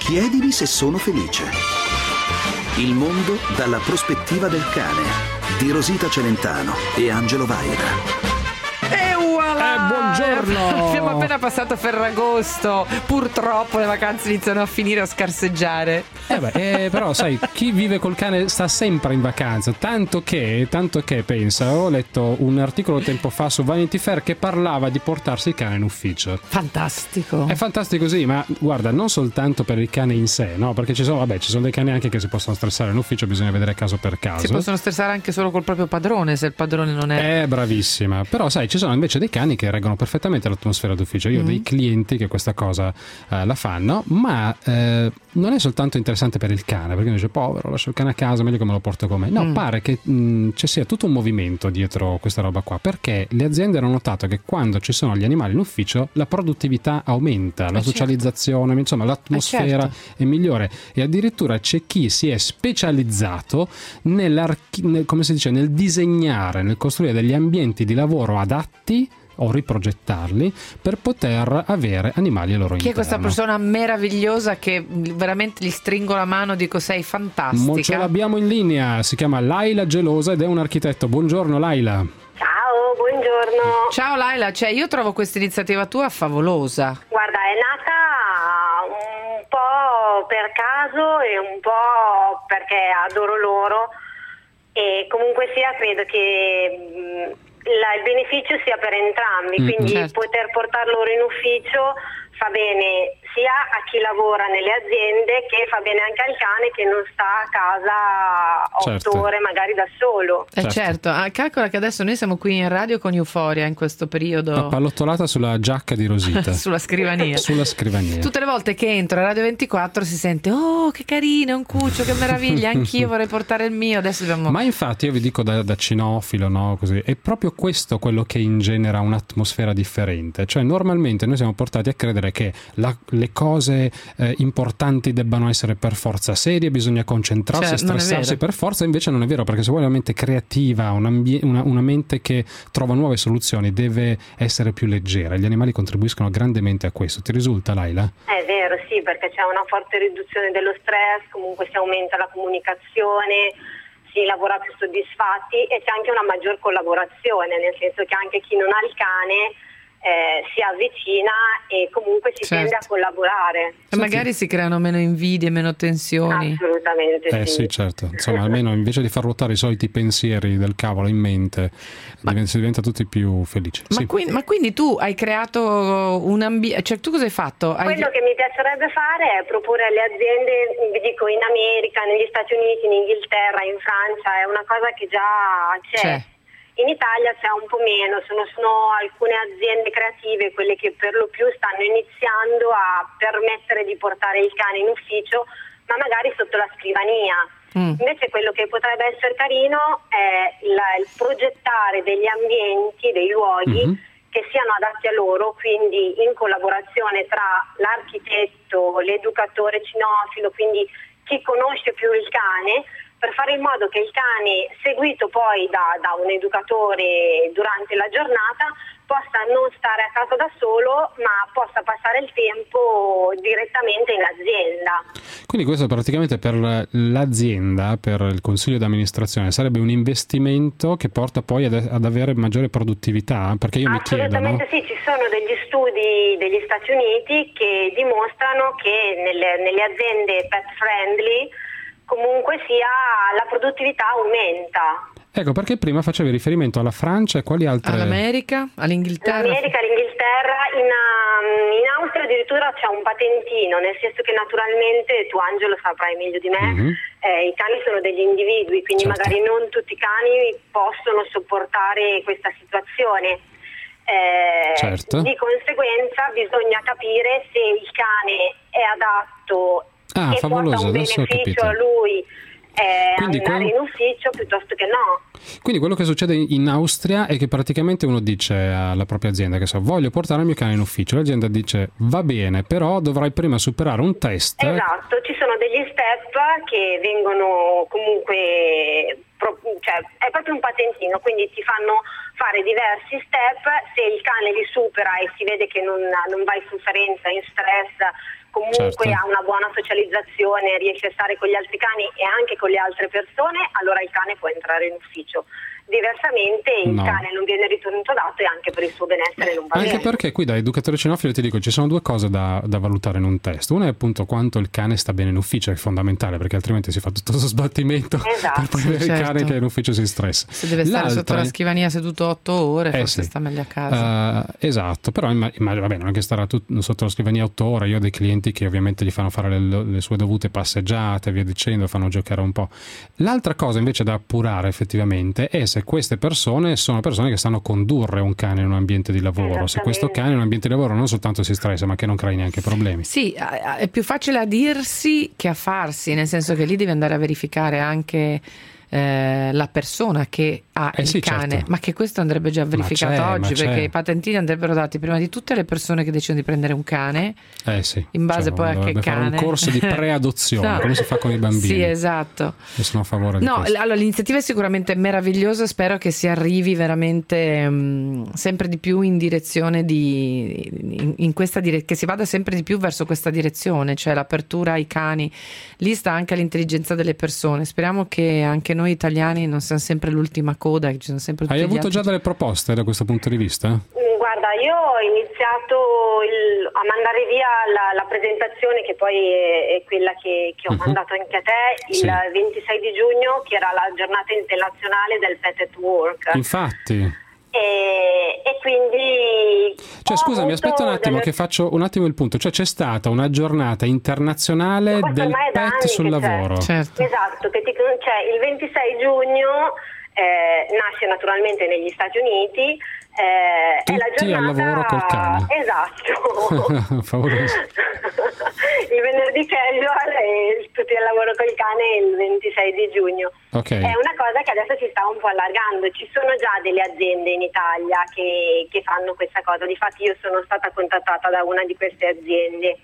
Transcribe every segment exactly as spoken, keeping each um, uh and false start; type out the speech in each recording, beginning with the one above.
Chiedimi se sono felice. Il mondo dalla prospettiva del cane di Rosita Celentano e Angelo Vaira. E voilà! Eh, buongiorno! Abbiamo appena passato Ferragosto. Purtroppo le vacanze iniziano a finire, a scarseggiare. Eh beh, eh, però sai, chi vive col cane sta sempre in vacanza. Tanto che, tanto che pensa, ho letto un articolo tempo fa su Vanity Fair che parlava di portarsi il cane in ufficio. Fantastico. È fantastico, sì, ma guarda, non soltanto per il cane in sé, no? Perché ci sono, vabbè, ci sono dei cani anche che si possono stressare in ufficio, bisogna vedere caso per caso. Si possono stressare anche solo col proprio padrone, se il padrone non è... Eh, bravissima. Però sai, ci sono invece dei cani che reggono perfettamente l'atmosfera d'ufficio. Io ho mm. dei clienti che questa cosa eh, la fanno, ma eh, non è soltanto interessante per il cane, perché uno dice povero, lascio il cane a casa, meglio che me lo porto con me. No, mm. pare che mh, ci sia tutto un movimento dietro questa roba qua, perché le aziende hanno notato che quando ci sono gli animali in ufficio la produttività aumenta, la eh socializzazione, certo. insomma l'atmosfera eh certo. è migliore, e addirittura c'è chi si è specializzato nel, come si dice, nel disegnare, nel costruire degli ambienti di lavoro adatti o riprogettarli per poter avere animali a loro interno. Chi è questa persona meravigliosa che veramente gli stringo la mano, dico sei fantastica? Mo ce l'abbiamo in linea, si chiama Laila Gelosa ed è un architetto. Buongiorno Laila. Ciao, buongiorno. Ciao Laila, cioè io trovo questa iniziativa tua favolosa. Guarda, è nata un po' per caso e un po' perché adoro loro, e comunque sia credo che La, il beneficio sia per entrambi, mm, quindi certo. poter portar loro in ufficio fa bene sia a chi lavora nelle aziende, che fa bene anche al cane che non sta a casa otto certo. ore magari da solo. Eh certo, certo. Ah, calcola che adesso noi siamo qui in radio con Euphoria in questo periodo. La pallottolata sulla giacca di Rosita. Sulla scrivania. Sulla scrivania. Tutte le volte che entro a Radio ventiquattro si sente oh che carino, è un cuccio, che meraviglia, anch'io vorrei portare il mio. Adesso dobbiamo... Ma infatti io vi dico da, da cinofilo, no, così, è proprio questo quello che ingenera un'atmosfera differente. Cioè normalmente noi siamo portati a credere che la, le cose eh, importanti debbano essere per forza serie, bisogna concentrarsi, cioè, stressarsi per forza. Invece non è vero, perché se vuoi una mente creativa, un ambi- una, una mente che trova nuove soluzioni, deve essere più leggera. Gli animali contribuiscono grandemente a questo. Ti risulta, Laila? È vero, sì, perché c'è una forte riduzione dello stress, comunque si aumenta la comunicazione, si lavora più soddisfatti e c'è anche una maggior collaborazione, nel senso che anche chi non ha il cane Eh, si avvicina e comunque si certo. tende a collaborare. E magari si creano meno invidie, meno tensioni. Assolutamente eh, sì. sì, certo. Insomma, almeno invece di far ruotare i soliti pensieri del cavolo in mente, ma, diventa, si diventa tutti più felici. Ma, sì. quindi, ma quindi tu hai creato un ambiente, cioè tu cosa hai fatto? Hai... Quello che mi piacerebbe fare è proporre alle aziende, vi dico in America, negli Stati Uniti, in Inghilterra, in Francia, è una cosa che già c'è. c'è. In Italia c'è un po' meno, sono, sono alcune aziende creative quelle che per lo più stanno iniziando a permettere di portare il cane in ufficio, ma magari sotto la scrivania. Mm. Invece quello che potrebbe essere carino è il, il progettare degli ambienti, dei luoghi mm-hmm. che siano adatti a loro, quindi in collaborazione tra l'architetto, l'educatore cinofilo, quindi chi conosce più il cane, per fare in modo che il cane, seguito poi da, da un educatore durante la giornata, possa non stare a casa da solo, ma possa passare il tempo direttamente in azienda. Quindi questo praticamente per l'azienda, per il consiglio d'amministrazione, sarebbe un investimento che porta poi ad, ad avere maggiore produttività? Perché io mi chiedo, no? Assolutamente sì, ci sono degli studi degli Stati Uniti che dimostrano che nelle, nelle aziende pet friendly comunque sia la produttività aumenta. Ecco, perché prima facevi riferimento alla Francia e quali altre? All'America, all'Inghilterra. L'America, l'Inghilterra, in, um, in Austria addirittura c'è un patentino, nel senso che naturalmente tu Angelo saprai meglio di me, mm-hmm. eh, i cani sono degli individui, quindi certo. magari non tutti i cani possono sopportare questa situazione. Eh, certo. Di conseguenza bisogna capire se il cane è adatto Ah, e favoloso, porta un adesso ho beneficio capito. a lui eh, quindi andare quel... in ufficio piuttosto che no. Quindi quello che succede in Austria è che praticamente uno dice alla propria azienda che so, voglio portare il mio cane in ufficio, l'azienda dice va bene, però dovrai prima superare un test. Esatto, ci sono degli step che vengono comunque cioè, è proprio un patentino, quindi ti fanno fare diversi step. Se il cane li supera e si vede che non, non va in sofferenza, in stress, comunque certo. ha una buona socializzazione, riesce a stare con gli altri cani e anche con le altre persone, allora il cane può entrare in ufficio. Diversamente il no. cane non viene ritenuto dato e anche per il suo benessere non va anche bene. Anche perché qui da educatore cinofilo ti dico ci sono due cose da, da valutare in un test. Una è appunto quanto il cane sta bene in ufficio, è fondamentale, perché altrimenti si fa tutto questo sbattimento esatto. per poi avere certo. il cane che in ufficio si stressa. Se deve stare L'altra... sotto la scrivania seduto otto ore eh forse sì. sta meglio a casa. Uh, esatto, però immagino, vabbè, non è che starà tut- sotto la scrivania otto ore. Io ho dei clienti che ovviamente gli fanno fare le, le sue dovute passeggiate, via dicendo, fanno giocare un po'. L'altra cosa invece da appurare effettivamente è se queste persone sono persone che sanno condurre un cane in un ambiente di lavoro. Se questo cane in un ambiente di lavoro non soltanto si stressa, ma che non crei neanche problemi. Sì, è più facile a dirsi che a farsi, nel senso che lì devi andare a verificare anche eh, la persona che ha eh il sì, cane, certo. ma che questo andrebbe già verificato ma oggi, c'è, perché c'è. i patentini andrebbero dati prima di tutte alle persone che decidono di prendere un cane, eh sì, in base cioè, poi a che cane. fare un corso di preadozione, no. come si fa con i bambini. Sì, esatto. Io sono a favore di no, questo. allora l'iniziativa è sicuramente meravigliosa, spero che si arrivi veramente mh, sempre di più in direzione di in, in questa dire- che si vada sempre di più verso questa direzione, cioè l'apertura ai cani. Lì sta anche l'intelligenza delle persone. Speriamo che anche noi italiani non siamo sempre l'ultima coda, che ci sono sempre Hai avuto altri... già delle proposte da questo punto di vista? Guarda, io ho iniziato il, a mandare via la, la presentazione, che poi è, è quella che, che ho uh-huh. mandato anche a te, il sì. ventisei di giugno, che era la giornata internazionale del Pet at Work. Infatti. E, e quindi cioè scusami, aspetta un attimo delle... che faccio un attimo il punto. Cioè c'è stata una giornata internazionale del pet sul lavoro. Certo. Esatto, che ti, cioè, il ventisei giugno eh, nasce naturalmente negli Stati Uniti. Eh, Tutti è la giornata... al lavoro col cane. Esatto. Favoloso. Il venerdì casual e tutti al lavoro col cane il ventisei di giugno. Okay. È una cosa che adesso si sta un po' allargando. Ci sono già delle aziende in Italia che, che fanno questa cosa. Difatti io sono stata contattata da una di queste aziende.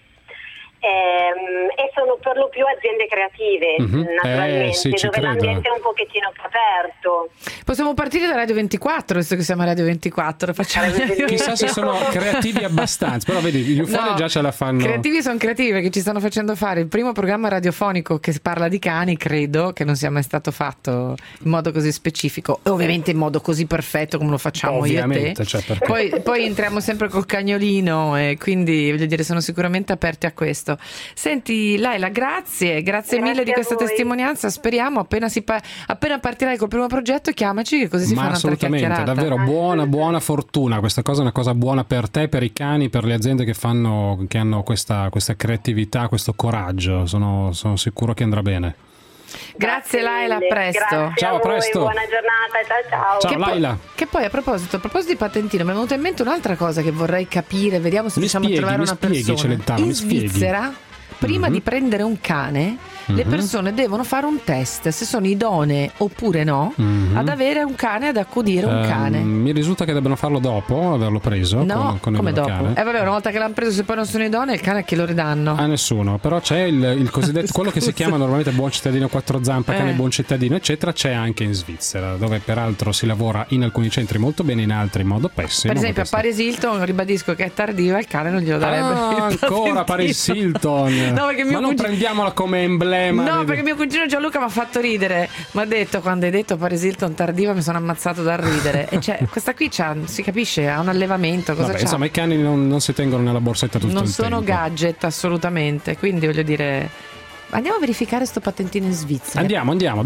Ehm, e sono per lo più aziende creative, mm-hmm. naturalmente, eh, sì, dove credo. l'ambiente è un pochettino più aperto. Possiamo partire da Radio ventiquattro, visto che siamo a Radio ventiquattro. Facciamo... Chissà se sono creativi abbastanza, però vedi, gli ufoni no, già ce la fanno. Creativi sono creativi perché ci stanno facendo fare il primo programma radiofonico che parla di cani, credo, che non sia mai stato fatto in modo così specifico, e ovviamente in modo così perfetto come lo facciamo ovviamente, io e te. Cioè, poi, poi entriamo sempre col cagnolino e quindi voglio dire sono sicuramente aperti a questo. Senti Laila, grazie, grazie, grazie mille di questa testimonianza. Speriamo appena, si pa- appena partirai col primo progetto chiamaci, che così si Ma fa un'altra chiacchierata. Assolutamente, davvero buona buona fortuna. Questa cosa è una cosa buona per te, per i cani, per le aziende che fanno che hanno questa, questa creatività, questo coraggio. Sono, sono sicuro che andrà bene. Grazie, grazie Laila, a presto. Grazie ciao, a voi, presto. Buona giornata, ciao ciao. Ciao che Laila. Poi, che poi a proposito, a proposito di patentino, mi è venuta in mente un'altra cosa che vorrei capire, vediamo se mi riusciamo spieghi, a trovare una spieghi, persona. Celentano, in mi spieghi. Svizzera, prima mm-hmm. di prendere un cane, le mm-hmm. persone devono fare un test se sono idonee oppure no mm-hmm. ad avere un cane, ad accudire un um, cane. Mi risulta che debbano farlo dopo averlo preso. No, con, con come il dopo? cane. Eh vabbè, una volta che l'hanno preso, se poi non sono idonee, il cane a chi lo ridanno? A nessuno. Però c'è il, il cosiddetto quello che si chiama normalmente buon cittadino quattro zampe, cane eh. buon cittadino eccetera, c'è anche in Svizzera, dove peraltro si lavora in alcuni centri molto bene, in altri in modo pessimo. Per esempio a Paris Hilton, ribadisco che è tardiva, il cane non glielo darebbe. Ah, ancora Paris Hilton. No, perché mio ma non cugino... prendiamola come emblema. No, di... perché mio cugino Gianluca mi ha fatto ridere. Mi ha detto, quando hai detto Paris Hilton tardiva, mi sono ammazzato dal ridere. E cioè, questa qui c'ha, si capisce, ha un allevamento. Cosa Vabbè, c'ha? Insomma, i cani non, non si tengono nella borsetta tutto non il tempo. Non sono gadget, assolutamente. Quindi voglio dire, andiamo a verificare sto patentino in Svizzera. Andiamo, andiamo.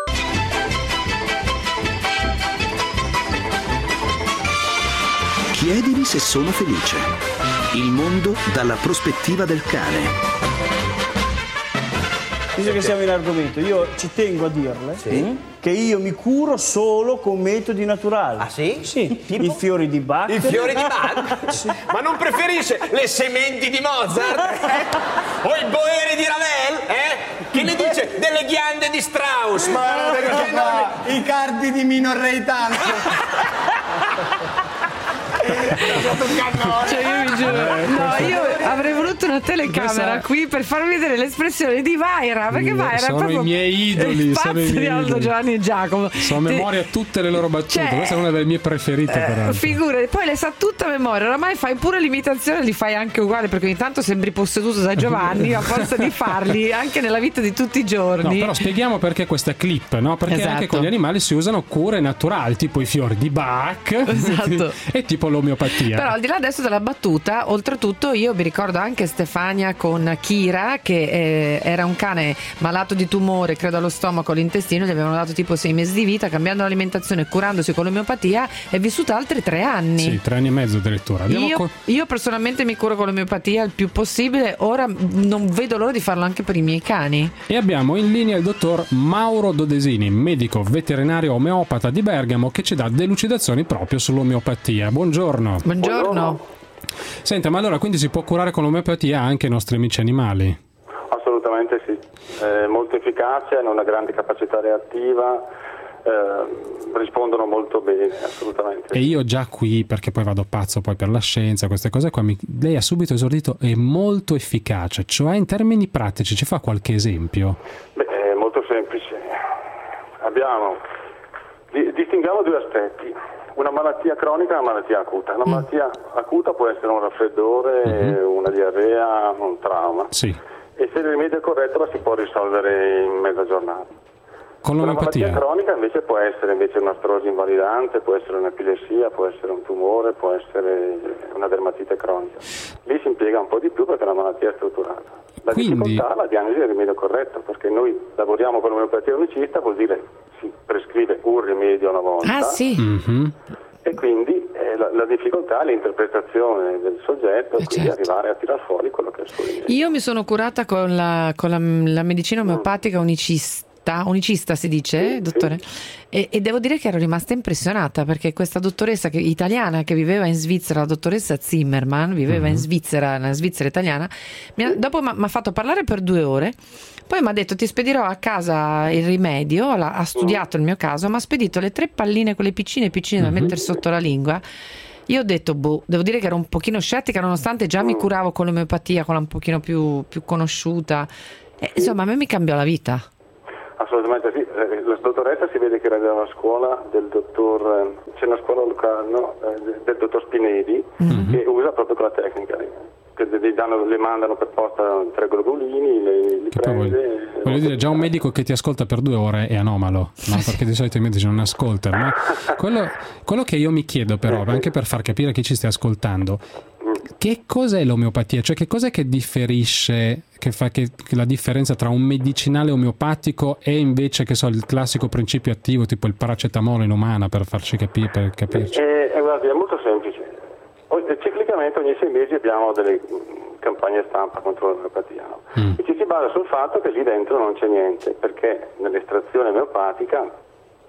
Chiedili se sono felice. Il mondo dalla prospettiva del cane. Visto che siamo in argomento, io ci tengo a dirle sì. che io mi curo solo con metodi naturali. Ah sì? Sì, tipo? I fiori di Bach. I fiori di Bach? Sì. Ma non preferisce le sementi di Mozart? Eh? O i boeri di Ravel? Eh? Che ne dice delle ghiande di Strauss? Ma perché no, i cardi di Mino Reitanzo. Cioè io mi giuro, no, io avrei voluto tutta una telecamera Questa... qui per farvi vedere l'espressione di Vaira, perché Vaira sono è proprio i miei idoli, sono i miei di Aldo, idoli. Giovanni e Giacomo. So a memoria tutte le loro battute, cioè, questa è una delle mie preferite. Eh, figure, poi le sa tutta a memoria, oramai fai pure l'imitazione, li fai anche uguali, perché ogni tanto sembri posseduto da Giovanni a forza di farli anche nella vita di tutti i giorni. No, però spieghiamo perché questa clip, no? Perché esatto. anche con gli animali si usano cure naturali, tipo i fiori di Bach, esatto. e tipo l'omeopatia. Però al di là adesso della battuta, oltretutto io mi ricordo anche Stefania con Kira, che eh, era un cane malato di tumore, credo allo stomaco, all'intestino, gli avevano dato tipo sei mesi di vita, cambiando l'alimentazione, curandosi con l'omeopatia, è vissuta altri tre anni. Sì, tre anni e mezzo addirittura. Io, co- io personalmente mi curo con l'omeopatia il più possibile, ora non vedo l'ora di farlo anche per i miei cani. E abbiamo in linea il dottor Mauro Dodesini, medico veterinario omeopata di Bergamo, che ci dà delucidazioni proprio sull'omeopatia. Buongiorno. Buongiorno. Buongiorno. Senta, ma allora quindi si può curare con l'omeopatia anche i nostri amici animali? Assolutamente sì, è molto efficace, hanno una grande capacità reattiva, eh, rispondono molto bene, assolutamente. E io già qui, perché poi vado pazzo poi per la scienza, queste cose qua, mi, lei ha subito esordito, è molto efficace, cioè in termini pratici ci fa qualche esempio? Beh, è molto semplice. Abbiamo, distinguiamo due aspetti. Una malattia cronica e una malattia acuta. Una mm. malattia acuta può essere un raffreddore, mm-hmm. una diarrea, un trauma. Sì. E se il rimedio è corretto la si può risolvere in mezza giornata. Con l'omeopatia? Una malattia cronica invece può essere invece una artrosi invalidante, può essere un'epilessia, può essere un tumore, può essere una dermatite cronica. Lì si impiega un po' di più perché la malattia è strutturata. La Quindi... difficoltà è la diagnosi del rimedio corretto, perché noi lavoriamo con l'omeopatia unicista, vuol dire si prescrive un rimedio una volta. Ah sì. Mm-hmm. E quindi eh, la, la difficoltà è l'interpretazione del soggetto, e eh quindi certo. arrivare a tirar fuori quello che è il suo rimedio. Io mi sono curata con la, con la, la medicina omeopatica unicista. Unicista si dice, sì, dottore? Sì. E, e devo dire che ero rimasta impressionata, perché questa dottoressa che, italiana che viveva in Svizzera, la dottoressa Zimmerman, viveva mm-hmm. in Svizzera, nella Svizzera italiana, mi ha, dopo mi ha fatto parlare per due ore, poi mi ha detto ti spedirò a casa il rimedio, la, ha studiato mm. il mio caso, mi ha spedito le tre palline, quelle piccine piccine mm-hmm. da mettere sotto la lingua. Io ho detto, boh, devo dire che ero un pochino scettica, nonostante già mm. mi curavo con l'omeopatia, quella un pochino più, più conosciuta. E, insomma, a me mi cambiò la vita. Assolutamente sì, la dottoressa si vede che era della scuola del dottor, c'è una scuola locale, no? del dottor Spinelli, mm-hmm. che usa proprio quella tecnica, che gli danno, le mandano per posta tre globulini, le, li prende. Voglio, voglio dire, già un medico che ti ascolta per due ore è anomalo, no? Perché di solito i medici non ascoltano. Ma quello, quello che io mi chiedo però, anche per far capire chi ci stia ascoltando, che cos'è l'omeopatia? Cioè che cos'è che differisce, che fa che, che la differenza tra un medicinale omeopatico e invece, che so, il classico principio attivo tipo il paracetamolo in umana, per farci capire, per capirci? Eh, eh, guardi, è molto semplice. Ciclicamente ogni sei mesi abbiamo delle campagne stampa contro l'omeopatia, no? mm. e ci si basa sul fatto che lì dentro non c'è niente, perché nell'estrazione omeopatica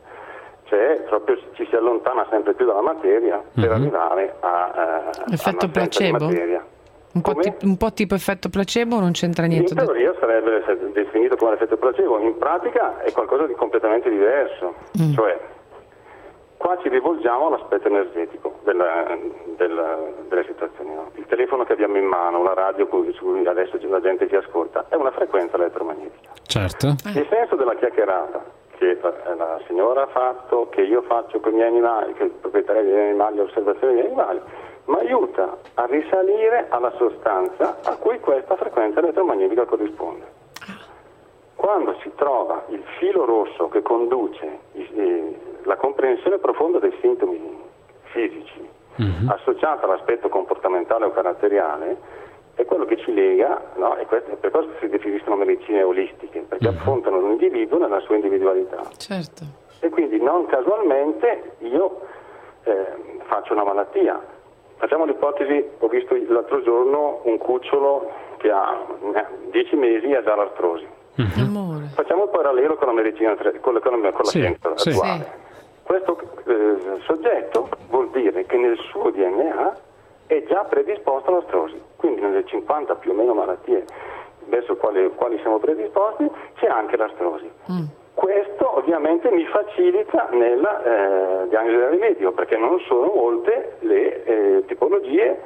c'è, proprio ci si allontana sempre più dalla materia mm-hmm. per arrivare a, uh, effetto a placebo? Materia. Un po, ti, un po' tipo effetto placebo, non c'entra niente? In teoria sarebbe definito come effetto placebo, in pratica è qualcosa di completamente diverso, mm. cioè qua ci rivolgiamo all'aspetto energetico della, della, delle situazioni. No? Il telefono che abbiamo in mano, la radio su cui adesso la gente ci ascolta, è una frequenza elettromagnetica. Certo. Il senso della chiacchierata che la, la signora ha fatto, che io faccio con i miei animali, che il proprietario degli animali, l'osservazione degli animali, mi aiuta a risalire alla sostanza a cui questa frequenza elettromagnetica corrisponde. Quando si trova il filo rosso che conduce eh, la comprensione profonda dei sintomi fisici mm-hmm. associata all'aspetto comportamentale o caratteriale, è quello che ci lega, no? E questo, per questo si definiscono medicine olistiche, perché mm-hmm. affrontano l'individuo nella sua individualità. Certo. E quindi non casualmente io eh, faccio una malattia. Facciamo l'ipotesi, ho visto l'altro giorno un cucciolo che ha dieci mesi e ha già l'artrosi. Mm-hmm. Facciamo il parallelo con la medicina, con la, con la sì, scienza sì. attuale. Sì. Questo eh, soggetto vuol dire che nel suo D N A è già predisposto all'artrosi, quindi nelle cinquanta più o meno malattie verso quali, quali siamo predisposti c'è anche l'artrosi. Mm. Questo ovviamente mi facilita nella eh, diagnosi del rimedio, perché non sono molte le eh, tipologie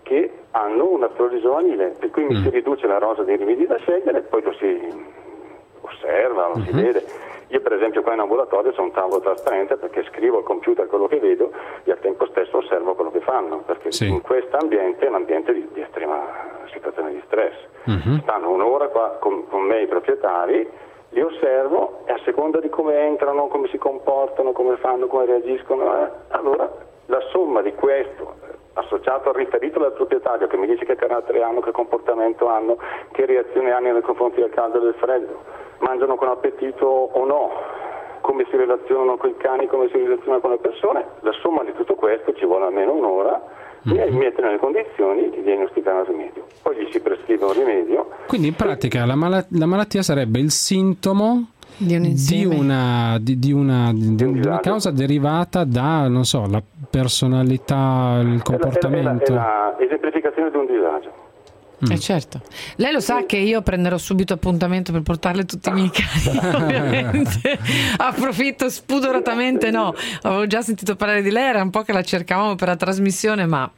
che hanno una flora giovanile, per cui mm. mi si riduce la rosa dei rimedi da scegliere, poi lo si osserva, lo mm-hmm. si vede. Io per esempio qua in ambulatorio c'è un tavolo trasparente perché scrivo al computer quello che vedo e al tempo stesso osservo quello che fanno, perché sì. in questo ambiente è un ambiente di, di estrema situazione di stress. Mm-hmm. Stanno un'ora qua con, con me i proprietari, li osservo e a seconda di come entrano, come si comportano, come fanno, come reagiscono, eh, allora la somma di questo associato al riferito del proprietario che mi dice che carattere hanno, che comportamento hanno, che reazione hanno nei confronti del caldo e del freddo, mangiano con appetito o no, come si relazionano con i cani, come si relazionano con le persone, la somma di tutto questo ci vuole almeno un'ora mm-hmm. e mette nelle condizioni di diagnosticare un rimedio. Poi gli si prescrive un rimedio. Quindi in pratica la, mal- la malattia sarebbe il sintomo di, un di, una, di, di, una, di, di una causa derivata da, non so, la personalità, il comportamento. È la, è la, è la esemplificazione di un disagio. Mm. Eh certo. Lei lo sa che io prenderò subito appuntamento per portarle tutti i miei cani, ovviamente. Approfitto spudoratamente, no. Avevo già sentito parlare di lei, era un po' che la cercavamo per la trasmissione, ma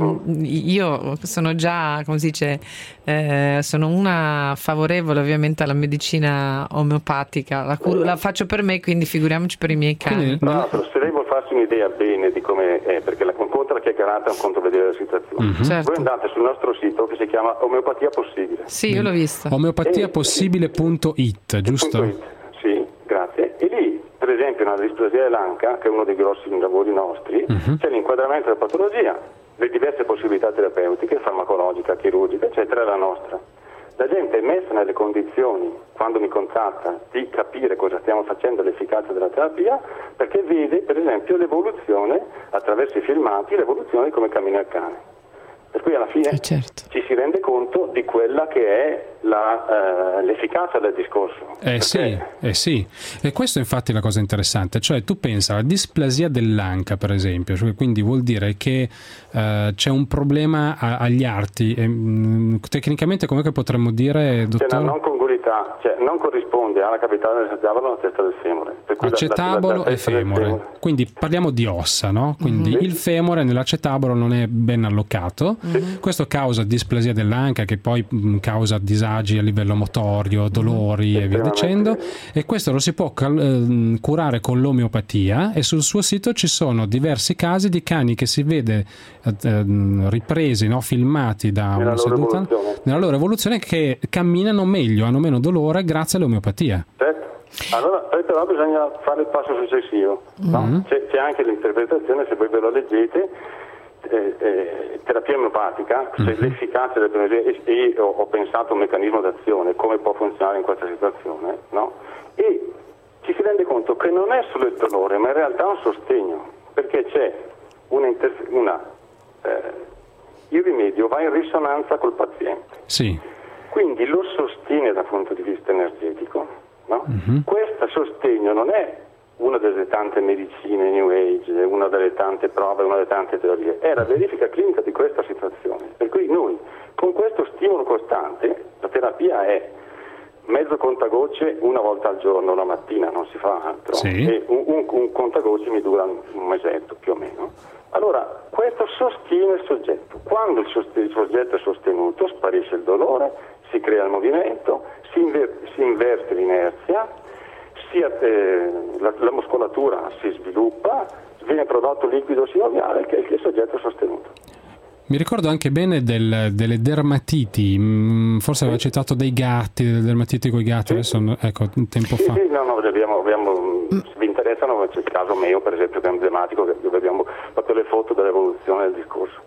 io sono già, come si dice, eh, sono una favorevole ovviamente alla medicina omeopatica. La, curo, la faccio per me, quindi figuriamoci per i miei cani. No, se lei vuol farsi un'idea bene di come è, perché la conta che è chiacchierata è un conto vedere la situazione. Mm-hmm. Certo. Voi andate sul nostro sito che si chiama Omeopatia Possibile. Sì, io l'ho vista. omeopatia possibile punto it, giusto? It. Sì, grazie. E lì, per esempio, nella displasia dell'anca, che è uno dei grossi lavori nostri, uh-huh. c'è l'inquadramento della patologia, le diverse possibilità terapeutiche, farmacologica, chirurgica, eccetera, è la nostra. La gente è messa nelle condizioni, quando mi contatta, di capire cosa stiamo facendo, l'efficacia della terapia, perché vede, per esempio, l'evoluzione, attraverso i filmati, l'evoluzione di come cammina il cane. Per cui alla fine eh certo. ci si rende conto di quella che è la, uh, l'efficacia del discorso. Eh sì, eh sì, e questo infatti è la cosa interessante, cioè tu pensa alla displasia dell'anca per esempio, cioè, quindi vuol dire che uh, c'è un problema a, agli arti, e, mh, tecnicamente come che potremmo dire, dottore? C'è una non congruità, cioè non corrisponde alla capitale dell'acetabolo alla testa del femore. Per cui acetabolo la, la, la e femore. femore, quindi parliamo di ossa, no? Quindi mm-hmm. il femore nell'acetabolo non è ben allocato, mm-hmm. questo causa displasia dell'anca che poi mh, causa disagi a livello motorio, dolori mm-hmm. e via dicendo, e questo lo si può cal- eh, curare con l'omeopatia, e sul suo sito ci sono diversi casi di cani che si vede eh, ripresi, no? filmati da nella una seduta evoluzione. nella loro evoluzione, che camminano meglio, hanno meno dolore grazie all'omeopatia. Certo. Allora poi però bisogna fare il passo successivo, no? mm-hmm. c'è, c'è anche l'interpretazione, se voi ve lo leggete, eh, eh, terapia omeopatica, mm-hmm. se l'efficacia del e, e ho, ho pensato un meccanismo d'azione, come può funzionare in questa situazione, no? E ci si rende conto che non è solo il dolore, ma in realtà è un sostegno, perché c'è una, interf- una eh, il rimedio va in risonanza col paziente, sì. quindi lo sostiene dal punto di vista energetico. No? Mm-hmm. Questo sostegno non è una delle tante medicine New Age, una delle tante prove, una delle tante teorie, è la verifica clinica di questa situazione. Per cui noi, con questo stimolo costante, la terapia è mezzo contagocce una volta al giorno, la mattina, non si fa altro, sì. e un, un, un contagocce mi dura un mesetto più o meno. Allora, questo sostiene il soggetto. Quando il, sost- il soggetto è sostenuto, sparisce il dolore, si crea il movimento, si, inver- si inverte l'inerzia, si, eh, la, la muscolatura si sviluppa, viene prodotto liquido sinoviale che, che il soggetto è sostenuto. Mi ricordo anche bene del, delle dermatiti, forse aveva citato dei gatti, delle dermatiti con i gatti, sì. adesso ecco, un tempo sì, fa. Sì, no, no, abbiamo, abbiamo, se vi interessano c'è il caso mio per esempio che è emblematico, dove abbiamo fatto le foto dell'evoluzione del discorso.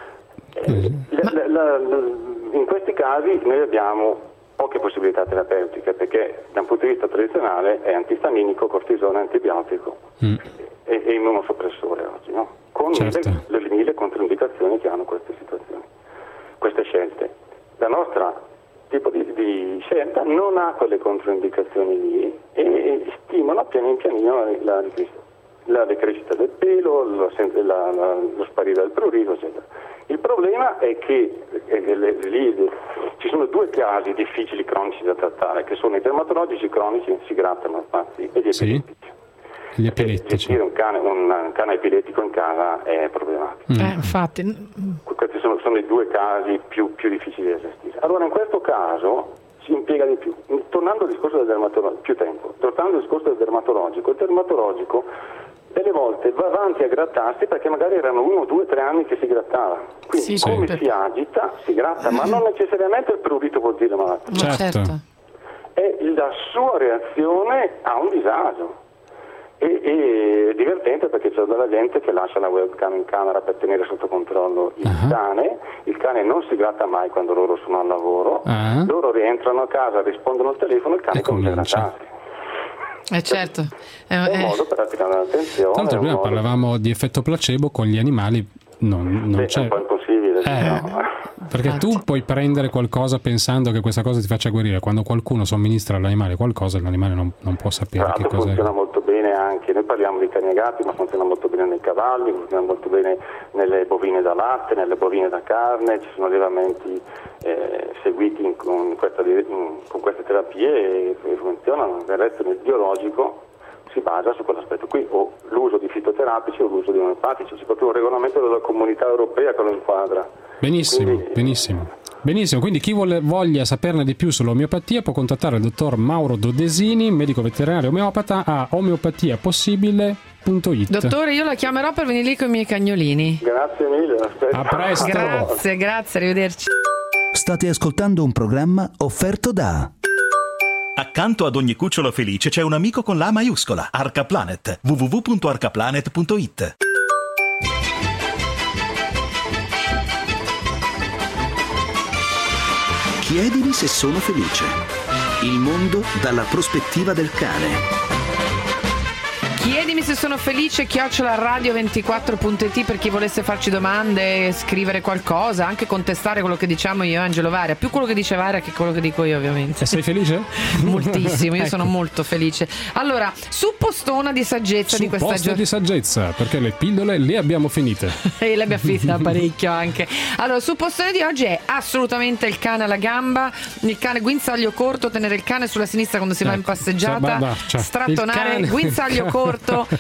Eh, la, la, la, la, in questi casi noi abbiamo poche possibilità terapeutiche, perché da un punto di vista tradizionale è antistaminico, cortisone, antibiotico mm. e, e immunosoppressore oggi, no? Con certo. le, le mille controindicazioni che hanno queste situazioni, queste scelte. La nostra tipo di, di scelta non ha quelle controindicazioni lì e, e stimola piano pianino la, la decrescita del pelo, lo, la, la, lo sparire del prurito, eccetera. Il problema è che eh, le, le, le, ci sono due casi difficili cronici da trattare, che sono i dermatologici cronici, si grattano spazio, e gli epiletici. Sì. Gli epilettici. Gestire un cane, un cane epilettico in casa è problematico. Mm. Eh, infatti. Questi sono, sono i due casi più, più difficili da gestire. Allora, in questo caso si impiega di più. Tornando al discorso del dermatologico, più tempo, tornando al discorso del dermatologico, il dermatologico delle volte va avanti a grattarsi perché magari erano uno, due, tre anni che si grattava. Quindi sì, come sì. si agita, si gratta, ma non necessariamente il prurito vuol dire malattia. Certo. E la sua reazione ha un disagio. E, e è divertente perché c'è della gente che lascia la webcam in camera per tenere sotto controllo il uh-huh. cane, il cane non si gratta mai quando loro sono al lavoro, uh-huh. loro rientrano a casa, rispondono al telefono e il cane comincia a grattarsi. Eh certo. È un eh, modo per attirare l'attenzione. Tra l'altro prima modo... parlavamo di effetto placebo, con gli animali non, non Beh, c'è. È un po' impossibile. Eh, no. Perché tu puoi prendere qualcosa pensando che questa cosa ti faccia guarire, quando qualcuno somministra all'animale qualcosa l'animale non, non può sapere Tra che l'altro cosa funziona è. molto bene anche, noi parliamo di cani e gatti, ma funziona molto bene nei cavalli, funziona molto bene nelle bovine da latte, nelle bovine da carne, ci sono allevamenti eh, seguiti in, con, questa, in, con queste terapie e, e funzionano. Del resto nel biologico si basa su quell'aspetto qui, o l'uso di fitoterapici o l'uso di omeopatici, c'è proprio un regolamento della comunità europea che lo inquadra. Benissimo, Quindi, benissimo. Benissimo, quindi chi vuole, voglia saperne di più sull'omeopatia può contattare il dottor Mauro Dodesini, medico veterinario omeopata, a omeopatia possibile punto it. Dottore, io la chiamerò per venire lì con i miei cagnolini. Grazie mille, aspetta. A presto. Grazie, grazie, arrivederci. State ascoltando un programma offerto da... Accanto ad ogni cucciolo felice c'è un amico con la maiuscola, Arcaplanet. w w w punto arcaplanet punto it. Chiedimi se sono felice. Il mondo dalla prospettiva del cane. Chiedimi se sono felice, chiocciola radio ventiquattro punto it per chi volesse farci domande, scrivere qualcosa, anche contestare quello che diciamo io e Angelo Varia, più quello che dice Varia che quello che dico io ovviamente. E sei felice? Moltissimo, io ecco. sono molto felice. Allora, suppostona di saggezza Su di questa posto giornata. di saggezza, perché le pillole le abbiamo finite. E le abbiamo finite parecchio anche. Allora, suppostone di oggi è assolutamente il cane alla gamba, il cane guinzaglio corto, tenere il cane sulla sinistra quando si ecco. va in passeggiata, cioè, bah, cioè, strattonare, cane... guinzaglio corto,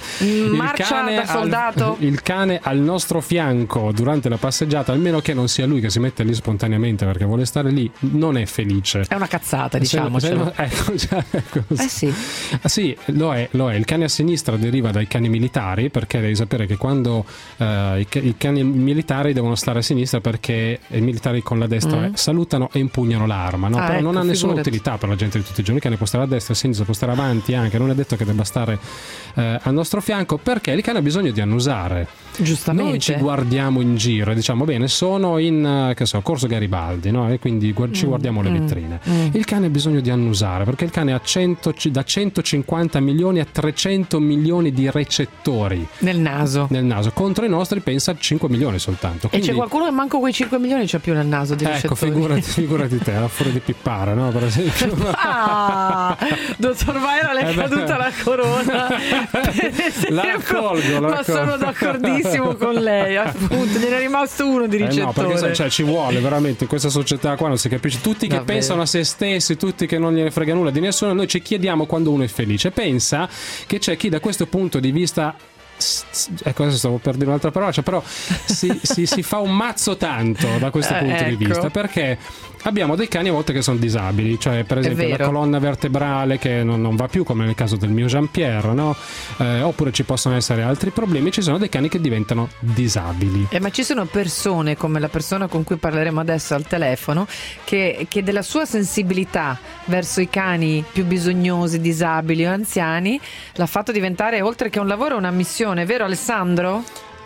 marcia da soldato. Al, il cane al nostro fianco durante la passeggiata, almeno che non sia lui che si mette lì spontaneamente perché vuole stare lì, non è felice. È una cazzata, diciamocelo. Ecco, cioè, ecco. Eh sì. Ah, sì, lo è, lo è. Il cane a sinistra deriva dai cani militari, perché devi sapere che quando uh, i, i cani militari devono stare a sinistra perché i militari con la destra mm. salutano e impugnano l'arma, no? Ah, Però ecco, non ha nessuna figurati. utilità per la gente di tutti i giorni. Il cane può stare a destra, a sinistra, può stare avanti anche, non è detto che debba stare uh, al nostro fianco, perché il cane ha bisogno di annusare. Giustamente. Noi ci guardiamo in giro e diciamo bene, sono in che so, Corso Garibaldi, no? E quindi gu- ci guardiamo le vetrine. Mm. Mm. Il cane ha bisogno di annusare perché il cane ha cento, da centocinquanta milioni a trecento milioni di recettori nel naso. Nel naso, contro i nostri pensa cinque milioni soltanto. Quindi... E c'è qualcuno che manco quei cinque milioni c'ha più nel naso di ecco, recettori. figurati, figurati te, era fuori di pippare, no? Per esempio. Ah, dottor Vaira, le è Eh beh. caduta la corona. La accolgo, la ma sono accolgo. d'accordissimo con lei, appunto, gliene è rimasto uno di Eh ricettore. no, perché sai, cioè, ci vuole veramente in questa società qua, non si capisce. Tutti che Davvero. pensano a se stessi, tutti che non gliene frega nulla di nessuno. Noi ci chiediamo quando uno è felice. Pensa che c'è chi da questo punto di vista, ecco, adesso stavo per dire un'altra parola, cioè, però si, si, si fa un mazzo tanto da questo Eh, punto ecco. di vista, perché abbiamo dei cani a volte che sono disabili, cioè per esempio la vero. colonna vertebrale che non, non va più, come nel caso del mio Jean-Pierre, no? Eh, oppure ci possono essere altri problemi. Ci sono dei cani che diventano disabili. Eh, ma ci sono persone, come la persona con cui parleremo adesso al telefono, che, che della sua sensibilità verso i cani più bisognosi, disabili o anziani l'ha fatto diventare, oltre che un lavoro, una missione, vero Alessandro?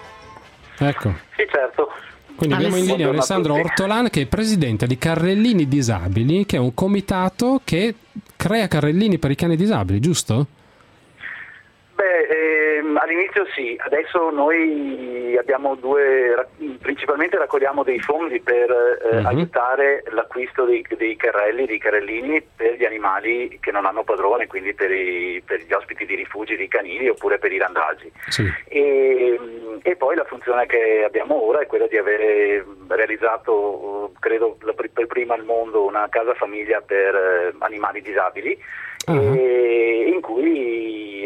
Ecco. Sì, certo. Quindi abbiamo in linea Alessandro Ortolan, che è presidente di Carrellini Disabili, che è un comitato che crea carrellini per i cani disabili, giusto? Beh, ehm, all'inizio sì, adesso noi abbiamo due, principalmente raccogliamo dei fondi per eh, uh-huh. aiutare l'acquisto dei, dei carrelli, dei carrellini per gli animali che non hanno padrone, quindi per, i, per gli ospiti di rifugi di canili oppure per i randaggi. Sì. E, e poi la funzione che abbiamo ora è quella di avere realizzato, credo per prima al mondo, una casa famiglia per eh, animali disabili. Uh-huh. E in cui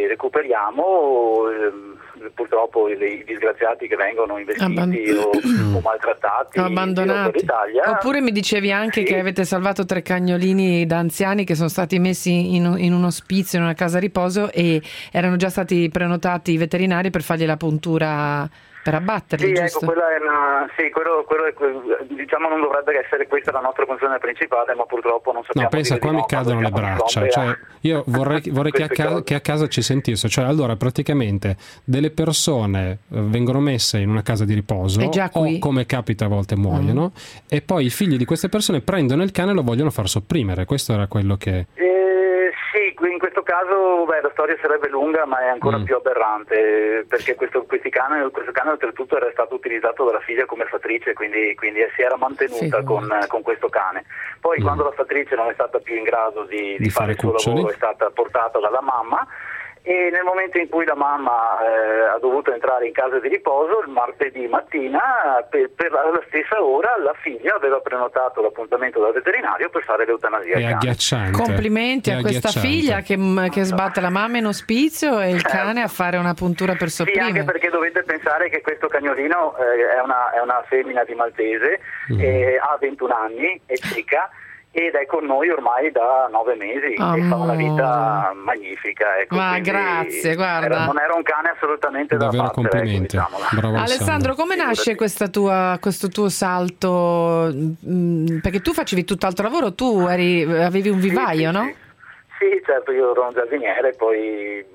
li recuperiamo, eh, purtroppo i disgraziati che vengono investiti Abband- o, o maltrattati abbandonati. Oppure mi dicevi anche sì. che avete salvato tre cagnolini da anziani che sono stati messi in, in un ospizio, in una casa riposo, e erano già stati prenotati i veterinari per fargli la puntura per abbatterli, sì, giusto? Ecco, quella è una, sì, quello, quello è, diciamo non dovrebbe essere questa la nostra funzione principale, ma purtroppo non sappiamo. No, pensa, qua mi cadono le braccia, cioè, io vorrei, vorrei che, a casa, che a casa ci sentisse, cioè allora praticamente delle persone vengono messe in una casa di riposo o come capita a volte muoiono mm. e poi i figli di queste persone prendono il cane e lo vogliono far sopprimere, questo era quello che... Eh, sì, in questo caso beh, la storia sarebbe lunga, ma è ancora mm. più aberrante, perché questo, questi cane, questo cane oltretutto era stato utilizzato dalla figlia come fattrice, quindi, quindi si era mantenuta sì, con, con questo cane. Poi mm. quando la fattrice non è stata più in grado di, di, di fare, fare il suo lavoro, è stata portata dalla mamma, e nel momento in cui la mamma eh, ha dovuto entrare in casa di riposo, il martedì mattina, per, per la stessa ora, la figlia aveva prenotato l'appuntamento dal veterinario per fare l'eutanasia. È agghiacciante. Complimenti È a questa figlia che, che sbatte la mamma in ospizio e il cane a fare una puntura per sopprimere. Sì, anche perché dovete pensare che questo cagnolino eh, è, una, è una femmina di maltese, mm. eh, ha ventuno anni, è cieca, ed è con noi ormai da nove mesi oh, e fa una vita magnifica. Ecco, ma grazie, guarda. Era, non era un cane assolutamente da davvero battere. Complimenti. Ecco, Bravo Alessandro, come nasce questa tua, questo tuo salto? Perché tu facevi tutt'altro lavoro, tu eri, avevi un vivaio, sì, no? Sì, sì, certo, io ero un giardiniere, poi...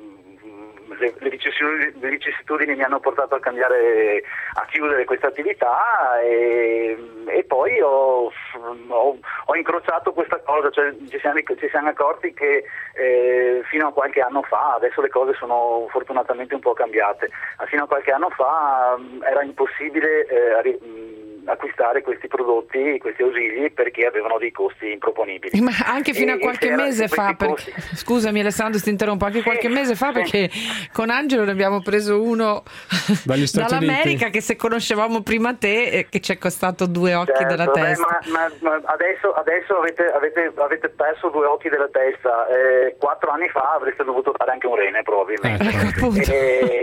Le, le, vicissitudini, le vicissitudini mi hanno portato a cambiare, a chiudere questa attività e, e poi ho, ho, ho incrociato questa cosa, cioè ci siamo, ci siamo accorti che eh, fino a qualche anno fa, adesso le cose sono fortunatamente un po' cambiate, ma fino a qualche anno fa era impossibile eh, acquistare questi prodotti, questi ausili, perché avevano dei costi improponibili. Ma anche fino e, a qualche mese fa, perché, scusami Alessandro, ti interrompo, anche sì, qualche mese fa, sì. perché con Angelo ne abbiamo preso uno dall'America che se conoscevamo prima te, che ci è costato due occhi certo, della beh, testa. Ma, ma, ma adesso, adesso avete, avete, avete perso due occhi della testa, eh, quattro anni fa avreste dovuto dare anche un rene probabilmente. Ecco,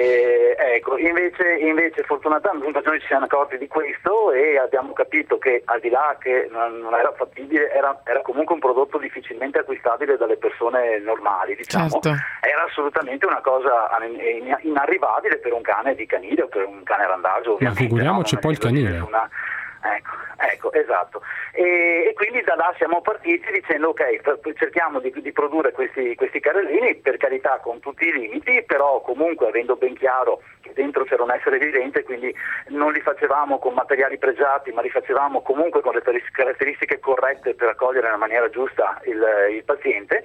e, ecco, invece, invece fortunatamente ci siamo accorti di questo e abbiamo capito che al di là che non era fattibile, era, era comunque un prodotto difficilmente acquistabile dalle persone normali, diciamo. Certo. Era assolutamente una cosa inarrivabile per un cane di canile o per un cane randagio, ovviamente. Ma figuriamoci no? poi il canile. Una... Ecco, ecco, esatto. E, e quindi da là siamo partiti dicendo ok, cerchiamo di, di produrre questi, questi carrellini, per carità con tutti i limiti, però comunque avendo ben chiaro che dentro c'era un essere vivente, quindi non li facevamo con materiali pregiati, ma li facevamo comunque con le caratteristiche corrette per accogliere nella maniera giusta il, il paziente.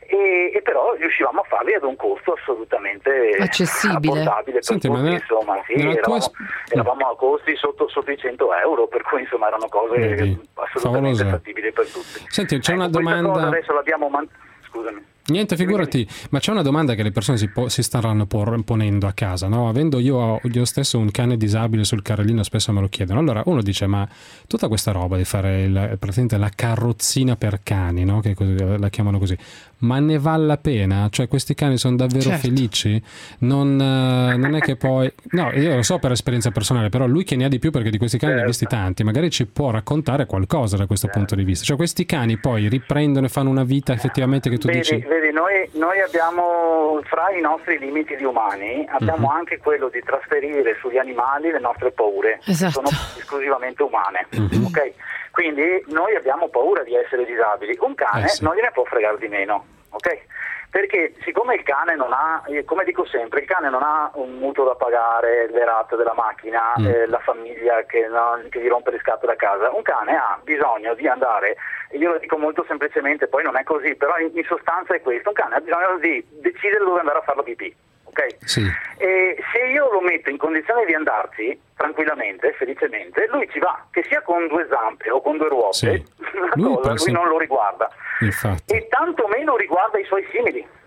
E, e però riuscivamo a farli ad un costo assolutamente accessibile, abbordabile per Senti, tutti, ma insomma, sì, eravamo, tua... eravamo a costi sotto, sotto i cento euro, per cui insomma erano cose Vedi, assolutamente favolosa. fattibili per tutti. Senti, c'è ecco, una domanda. Cosa adesso l'abbiamo man... scusami. Niente, figurati, ma c'è una domanda che le persone si, po- si staranno por- ponendo a casa, no? Avendo io, io stesso un cane disabile sul carrellino, spesso me lo chiedono. Allora uno dice, ma tutta questa roba di fare il, praticamente la carrozzina per cani, no? Che così, la chiamano così, ma ne vale la pena? Cioè questi cani sono davvero certo. felici? Non, eh, non è che poi... No, io lo so per esperienza personale, però lui che ne ha di più, perché di questi cani certo. ne ha visti tanti, magari ci può raccontare qualcosa da questo certo. punto di vista. Cioè questi cani poi riprendono e fanno una vita effettivamente che tu vedi, dici... Vedi, noi, noi abbiamo, fra i nostri limiti di umani, abbiamo mm-hmm. anche quello di trasferire sugli animali le nostre paure, esatto. che sono esclusivamente umane, mm-hmm. ok? Quindi noi abbiamo paura di essere disabili, un cane eh sì. non gliene può fregare di meno, ok? Perché siccome il cane non ha, come dico sempre, il cane non ha un mutuo da pagare, le rate della macchina, mm. eh, la famiglia che, no, che gli rompe le scatole a casa, un cane ha bisogno di andare, io lo dico molto semplicemente, poi non è così, però in, in sostanza è questo, un cane ha bisogno di decidere dove andare a fare la pipì. Okay? Sì. E se io lo metto in condizione di andarci tranquillamente, felicemente, lui ci va, che sia con due zampe o con due ruote, sì. una lui, cosa, lui non lo riguarda. Infatti. E tanto meno riguarda i suoi simili.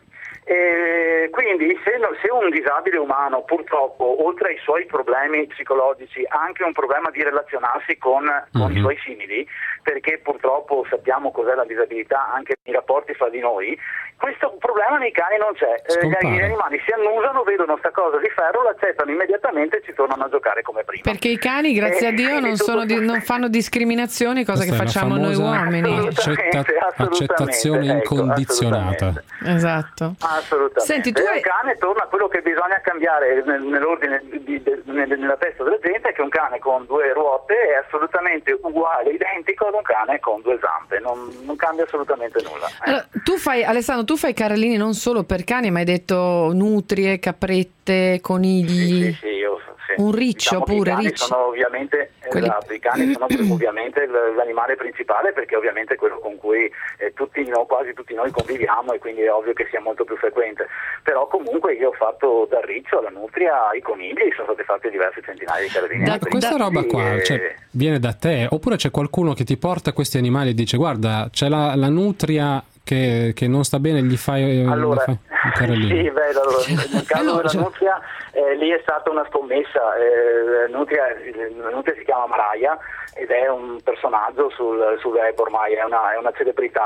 E quindi se, se un disabile umano purtroppo oltre ai suoi problemi psicologici ha anche un problema di relazionarsi con, con mm-hmm. i suoi simili, perché purtroppo sappiamo cos'è la disabilità anche nei rapporti fra di noi, questo problema nei cani non c'è. Eh, gli animali si annusano, vedono sta cosa di ferro, l'accettano immediatamente e ci tornano a giocare come prima. Perché i cani, grazie eh, a Dio, non, sono di, non fanno discriminazioni, cosa Questa che facciamo noi uomini. Accetta, accettazione ecco, incondizionata. Esatto. Assolutamente. Senti, tu e hai... un cane torna a quello che bisogna cambiare nell'ordine di, di, di, nella testa della gente, è che un cane con due ruote è assolutamente uguale, identico ad un cane con due zampe, non, non cambia assolutamente nulla. Eh. Allora, tu fai, Alessandro, tu fai carrellini non solo per cani, ma hai detto nutrie, caprette, conigli. Sì, sì, sì, io sì. Un riccio diciamo pure, i cani riccio. sono ovviamente Quelli... esatto, i cani sono ovviamente l'animale principale, perché ovviamente è quello con cui eh, tutti no, quasi tutti noi conviviamo, e quindi è ovvio che sia molto più frequente. Però comunque io ho fatto dal riccio alla nutria ai conigli, sono state fatte diverse centinaia di carrellini. Da questa roba qua e... cioè, viene da te, oppure c'è qualcuno che ti porta questi animali e dice guarda c'è la, la nutria che, che non sta bene, gli fai, allora, gli fai un sì, beh, allora, nel caso no, della cioè... nutria eh, lì è stata una scommessa. eh, la, nutria, la nutria si chiama Mariah ed è un personaggio sul, sul web ormai, è una, è una celebrità.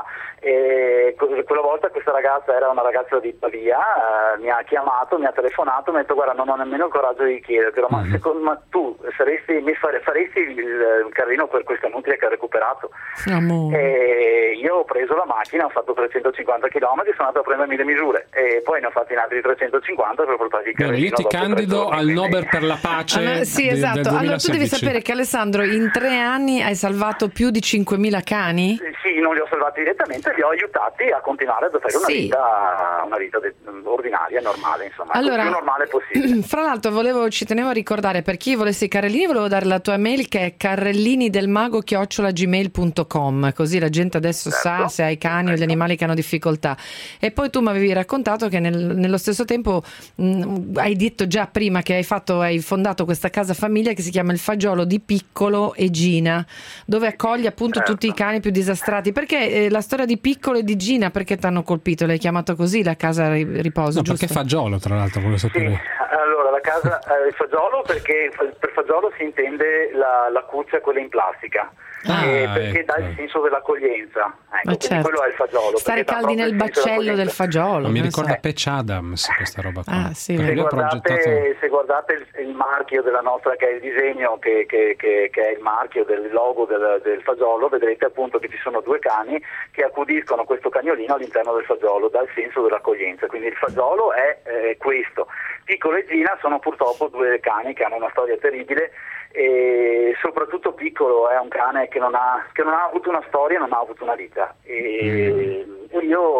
E quella volta questa ragazza era una ragazza di Pavia, eh, mi ha chiamato, mi ha telefonato, mi ha detto guarda non ho nemmeno il coraggio di chiedertelo, ma, secondo, ma tu saresti, mi fare, faresti il, il carrino per questa nutria che ha recuperato? Amore. E io ho preso la macchina, ho fatto trecentocinquanta chilometri, sono andato a prendermi le misure e poi ne ho fatti in altri trecentocinquanta per portargli il carrino. Io ti candido al Nobel per la pace. Allora, sì, di, esatto. del Allora tu devi duemilasedici. sapere che Alessandro in tre anni hai salvato più di cinquemila cani? Sì, non li ho salvati direttamente, li ho aiutati a continuare ad avere una sì. vita, una vita de- ordinaria, normale, insomma, allora, il più normale possibile. Fra l'altro volevo, ci tenevo a ricordare, per chi volesse i carrellini, volevo dare la tua mail che è carrellinidelmago chiocciola gmail punto com, così la gente adesso certo. sa se hai cani certo. o gli animali che hanno difficoltà. E poi tu mi avevi raccontato che nel, nello stesso tempo mh, hai detto già prima che hai fatto, hai fondato questa casa famiglia che si chiama Il Fagiolo di Piccolo e Gina, dove accoglie appunto certo. tutti i cani più disastrati. Perché eh, la storia di Piccolo e di Gina, perché ti hanno colpito? L'hai chiamato così la casa riposo, no, giusto? Perché Fagiolo, tra l'altro, volevo sapere. Sì, allora la casa eh, il fagiolo, perché per fagiolo si intende la, la cuccia, quella in plastica. Ah, eh, perché ecco. dà il senso dell'accoglienza, ecco, Ma certo. quello è il fagiolo. Stare caldi nel baccello del fagiolo. Mi ricorda so. Patch Adams questa roba qua. Ah, sì, se, guardate, progettato... se guardate il, il marchio della nostra, che è il disegno, che, che, che, che è il marchio del logo del, del fagiolo, vedrete appunto che ci sono due cani che accudiscono questo cagnolino all'interno del fagiolo, dà il senso dell'accoglienza. Quindi il fagiolo è eh, questo. Piccolo e Gina sono purtroppo due cani che hanno una storia terribile, e soprattutto Piccolo è un cane che non ha, che non ha avuto una storia, non ha avuto una vita, e mm.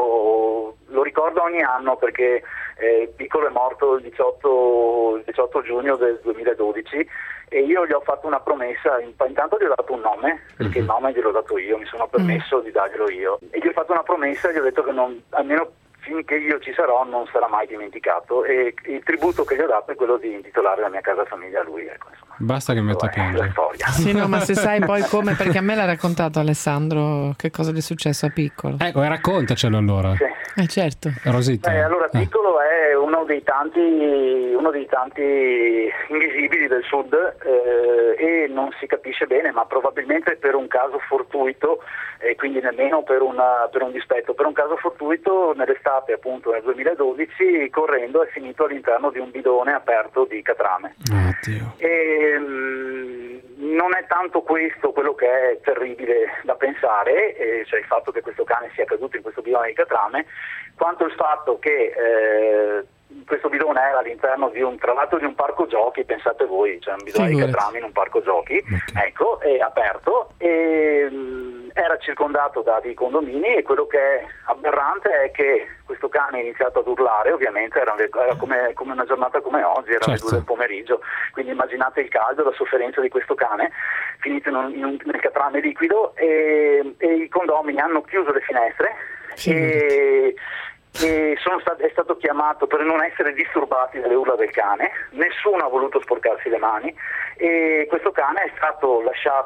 io lo ricordo ogni anno perché eh, Piccolo è morto il diciotto, il diciotto giugno del duemiladodici e io gli ho fatto una promessa. Intanto gli ho dato un nome, perché il nome gliel'ho dato io, mi sono permesso di darglielo io, e gli ho fatto una promessa, gli ho detto che non, almeno finché io ci sarò non sarà mai dimenticato, e il tributo che gli ho dato è quello di intitolare la mia casa famiglia a lui, ecco, insomma. Basta che metta a piangere. Sì, no, ma se sai poi come, perché a me l'ha raccontato Alessandro che cosa gli è successo a Piccolo. Ecco, e raccontacelo allora. Sì. Eh certo. Rosita. Beh, allora Piccolo eh. è uno dei tanti uno dei tanti invisibili del sud, eh, e non si capisce bene, ma probabilmente per un caso fortuito, e quindi nemmeno per, una, per un dispetto, per un caso fortuito nell'estate, appunto nel duemiladodici, correndo è finito all'interno di un bidone aperto di catrame. Oddio. E, mh, non è tanto questo quello che è terribile da pensare, eh, cioè il fatto che questo cane sia caduto in questo bidone di catrame, quanto il fatto che eh, questo bidone era all'interno di un, tra l'altro di un parco giochi, pensate voi, cioè un bidone sì, di catrame in un parco giochi, okay. Ecco, è aperto, e mh, era circondato da dei condomini, e quello che è aberrante è che questo cane ha iniziato ad urlare, ovviamente era, era come, come una giornata come oggi, era le due del pomeriggio, quindi immaginate il caldo, la sofferenza di questo cane, finito in un, in un, nel catrame liquido, e, e i condomini hanno chiuso le finestre, sì, e... E sono stat- è stato chiamato per non essere disturbati dalle urla del cane, nessuno ha voluto sporcarsi le mani, e questo cane è stato lasciato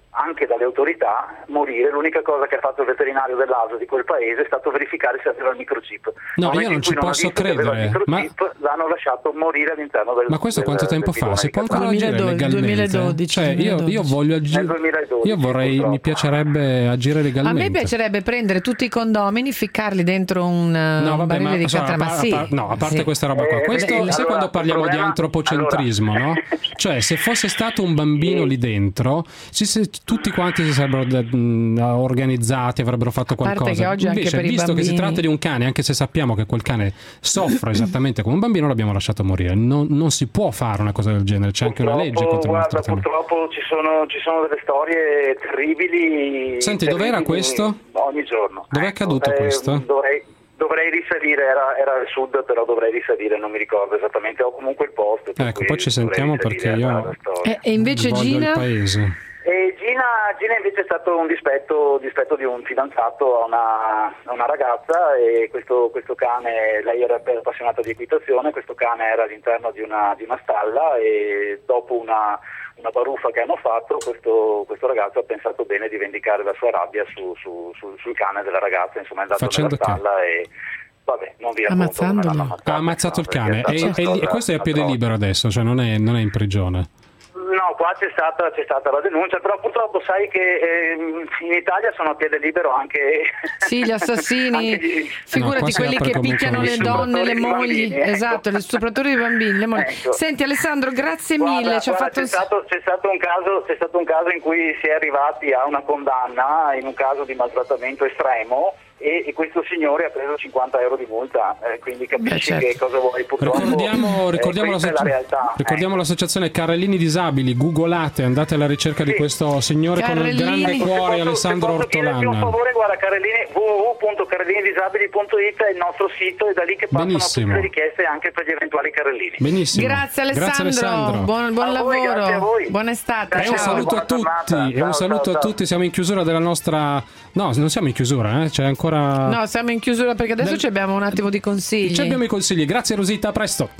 anche dalle autorità, morire. L'unica cosa che ha fatto il veterinario dell'A S O di quel paese è stato verificare se aveva il microchip. No, io non ci non posso credere. Ma l'hanno lasciato morire all'interno del. Ma questo del, quanto tempo fa? Si può ancora agire legalmente? duemiladodici, Cioè, io, io voglio agire. Io vorrei, purtroppo. mi piacerebbe agire legalmente. A me piacerebbe prendere tutti i condomini, ficcarli dentro un, no, vabbè, un barile ma, di so, carta. A, ma sì. a, no, a parte sì. questa roba qua. Questo, eh, sai allora, quando parliamo problema, di antropocentrismo, allora. no? Cioè, se fosse stato un bambino lì dentro, ci, se, tutti quanti si sarebbero mh, organizzati, avrebbero fatto qualcosa. Che oggi Invece, anche per visto i che si tratta di un cane, anche se sappiamo che quel cane soffre esattamente come un bambino, l'abbiamo lasciato morire. Non, non si può fare una cosa del genere, c'è purtroppo, anche una legge contro guarda, il maltrattamento. Purtroppo ci sono, ci sono delle storie terribili. Senti, terribili dov'era questo? Ogni giorno. Dov'è ecco, accaduto eh, questo? Dovrei, dovrei risalire, era, era al sud, però dovrei risalire, non mi ricordo esattamente, ho comunque il posto. Ecco, poi ci sentiamo perché io e, e invece voglio Gina? il paese. E Gina, Gina invece è stato un dispetto, dispetto di un fidanzato a una, a una ragazza, e questo, questo cane, lei era appassionata di equitazione, questo cane era all'interno di una, di una stalla, e dopo una, una baruffa che hanno fatto, questo, questo ragazzo ha pensato bene di vendicare la sua rabbia su, su, su, sul cane della ragazza, insomma è andato Facendo nella stalla che? e... Vabbè, non vi racconto come l'hanno ammazzato. Ha ammazzato il cane e, e, cosa, e questo è a piede libero adesso, cioè non è, non è in prigione. No, qua c'è stata, c'è stata la denuncia, però purtroppo sai che eh, in Italia sono a piede libero anche... Sì, gli assassini, gli... figurati no, quelli che picchiano le donne, le mogli, bambini, esatto, ecco. Gli stupratori di bambini, le mogli. Ecco. Senti Alessandro, grazie guarda, mille. Ci guarda, ha fatto... c'è, stato, c'è, stato un caso, c'è stato un caso in cui si è arrivati a una condanna in un caso di maltrattamento estremo, e, e questo signore ha preso cinquanta euro di multa, eh, quindi capisci Beh, certo. che cosa vuoi. Purtroppo ricordiamo, ricordiamo, eh, l'associ- la realtà, ricordiamo eh. l'associazione Carrellini Disabili, googolate, andate alla ricerca sì. di questo signore Carrellini. Con il grande cuore, se se Alessandro posso Ortolano. Un favore, guarda, Carrellini, w w w punto carrellini disabili punto it è il nostro sito, e da lì che passano Benissimo. tutte le richieste anche per gli eventuali carrellini. Benissimo. Grazie Alessandro, grazie, Alessandro. buon, buon a lavoro, voi, grazie a voi. buona estate. E un saluto a tutti, ciao, e un saluto ciao, a tutti, siamo in chiusura della nostra... No, non siamo in chiusura, eh? C'è ancora... No, siamo in chiusura perché adesso Del... ci abbiamo un attimo di consigli. Ci abbiamo i consigli, grazie Rosita, a presto.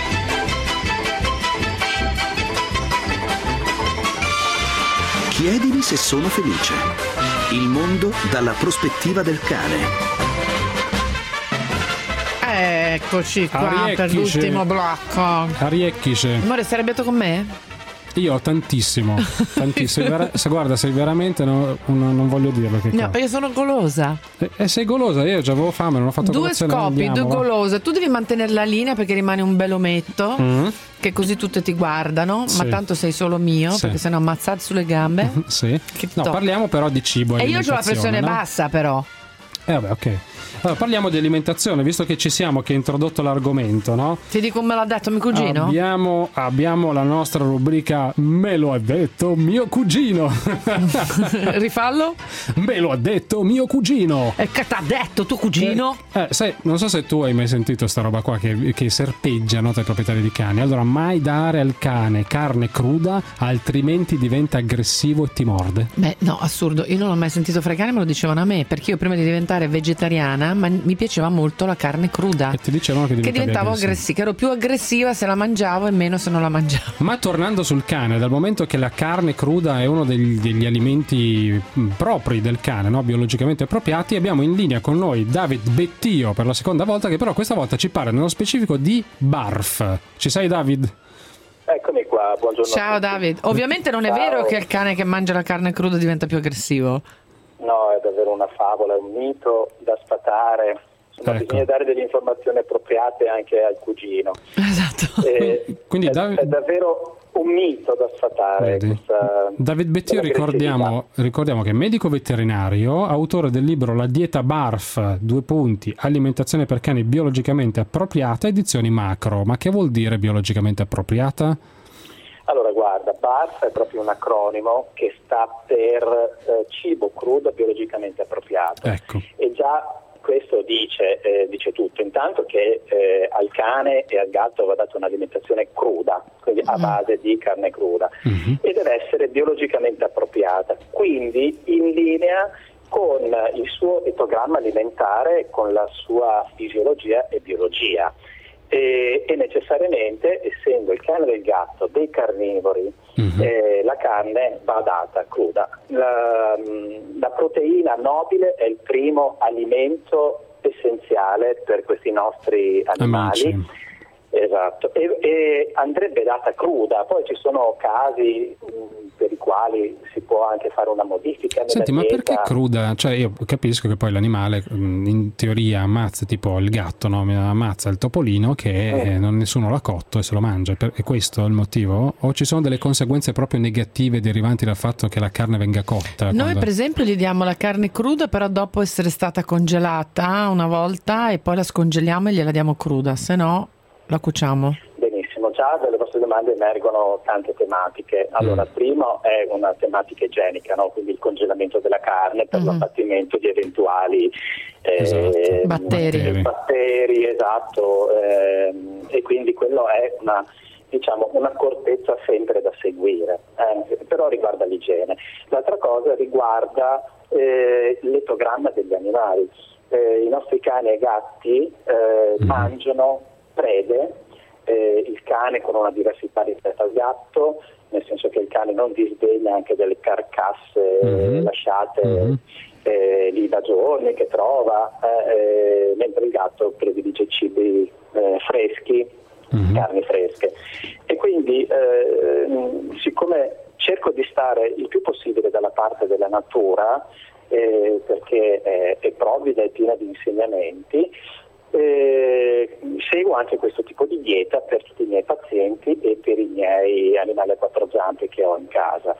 Chiedimi se sono felice. Il mondo dalla prospettiva del cane. Eccoci qua per l'ultimo blocco. Ariecchice. Amore, sei arrabbiato con me? Io tantissimo, tantissimo. Se guarda, sei veramente no, no, non voglio dirlo che no, perché sono golosa. E eh, sei golosa, io già avevo fame, non ho fatto due scopi, due golose. Tu devi mantenere la linea perché rimane un bel ometto, mm-hmm. che così tutte ti guardano, sì. ma tanto sei solo mio, sì. perché sennò ammazzati sulle gambe. Mm-hmm, sì. No, parliamo però di cibo e io ho la pressione no? bassa però. Eh vabbè, ok. Allora, parliamo di alimentazione, visto che ci siamo, che hai introdotto l'argomento, no? Ti dico me l'ha detto mio cugino? Abbiamo, abbiamo la nostra rubrica Me lo ha detto mio cugino. Rifallo? Me lo ha detto mio cugino. E che t'ha detto tuo cugino? Eh, eh, sai, non so se tu hai mai sentito sta roba qua che, che serpeggiano tra i proprietari di cani. Allora, mai dare al cane carne cruda, altrimenti diventa aggressivo e ti morde. Beh, no, assurdo. Io non l'ho mai sentito fra i cani, me lo dicevano a me, perché io prima di diventare vegetariana ma mi piaceva molto la carne cruda e ti dicevano che, che diventavo aggressiva, che ero più aggressiva se la mangiavo e meno se non la mangiavo. Ma tornando sul cane, dal momento che la carne cruda è uno degli, degli alimenti propri del cane, no? biologicamente appropriati, abbiamo in linea con noi David Bettio per la seconda volta, che però questa volta ci parla nello specifico di barf. Ci sei, David? Eccomi qua, buongiorno. Ciao David, ovviamente non è Ciao. vero che il cane che mangia la carne cruda diventa più aggressivo. No, è davvero una favola, è un mito da sfatare. Insomma, ecco. Bisogna dare delle informazioni appropriate anche al cugino. Esatto. Eh, Quindi è, David... è davvero un mito da sfatare. Questa, David Bettio, ricordiamo, ricordiamo che è medico veterinario, autore del libro La dieta barf, due punti, alimentazione per cani biologicamente appropriata, edizioni macro. Ma che vuol dire biologicamente appropriata? Allora guarda, barf è proprio un acronimo che sta per eh, cibo crudo biologicamente appropriato. Ecco. E già questo dice, eh, dice tutto. Intanto che eh, al cane e al gatto va data un'alimentazione cruda, quindi a base di carne cruda, mm-hmm. e deve essere biologicamente appropriata, quindi in linea con il suo etogramma alimentare, con la sua fisiologia e biologia. e, e necessariamente, essendo il cane e il gatto dei carnivori, uh-huh. eh, la carne va data cruda. La, la proteina nobile è il primo alimento essenziale per questi nostri animali. Amici. Esatto, e, e andrebbe data cruda. Poi ci sono casi mh, per i quali si può anche fare una modifica nella Senti, dieta. Ma perché cruda? Cioè io capisco che poi l'animale mh, in teoria ammazza, tipo il gatto, no? Ammazza il topolino che mm. eh, non nessuno l'ha cotto e se lo mangia. È questo il motivo? O ci sono delle conseguenze proprio negative derivanti dal fatto che la carne venga cotta? Noi quando... per esempio gli diamo la carne cruda, però dopo essere stata congelata una volta e poi la scongeliamo e gliela diamo cruda, se no la cuociamo. Benissimo, già dalle vostre domande emergono tante tematiche. Allora, mm. primo è una tematica igienica, no? Quindi il congelamento della carne per mm. l'abbattimento di eventuali eh, esatto. batteri. batteri, esatto, eh, e quindi quello è una, diciamo, un'accortezza sempre da seguire, eh, però riguarda l'igiene. L'altra cosa riguarda eh, l'etogramma degli animali. Eh, I nostri cani e gatti eh, mm. mangiano prede, eh, il cane con una diversità rispetto al gatto, nel senso che il cane non disdegna anche delle carcasse mm-hmm. lasciate mm-hmm. Eh, lì da giorni che trova, eh, mentre il gatto predilige cibi eh, freschi, mm-hmm. carni fresche. E quindi eh, siccome cerco di stare il più possibile dalla parte della natura, eh, perché è, è provvida e piena di insegnamenti, Eh, seguo anche questo tipo di dieta per tutti i miei pazienti e per i miei animali a quattro zampe che ho in casa,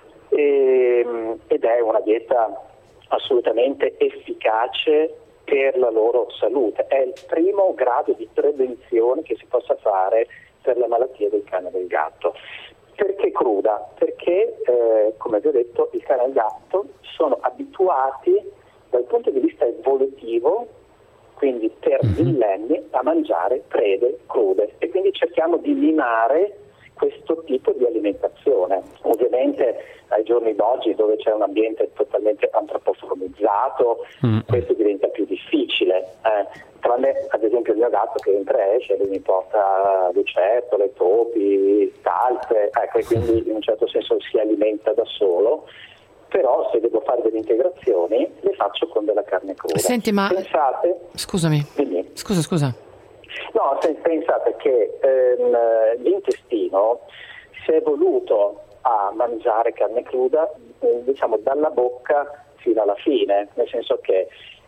e, ed è una dieta assolutamente efficace per la loro salute. È il primo grado di prevenzione che si possa fare per la malattia del cane e del gatto. Perché cruda? Perché eh, come vi ho detto, il cane e il gatto sono abituati dal punto di vista evolutivo, quindi per millenni, a mangiare prede crude, e quindi cerchiamo di minare questo tipo di alimentazione. Ovviamente ai giorni d'oggi, dove c'è un ambiente totalmente antropoformizzato, mm. questo diventa più difficile. Eh, tranne ad esempio il mio gatto che entra e esce, lui mi porta lucertole, topi, talpe, ecco, e quindi in un certo senso si alimenta da solo. Però se devo fare delle integrazioni le faccio con della carne cruda. Senti, ma pensate, scusami, dimmi. scusa, scusa. No, se, pensate che ehm, l'intestino si è evoluto a mangiare carne cruda, eh, diciamo dalla bocca fino alla fine, nel senso che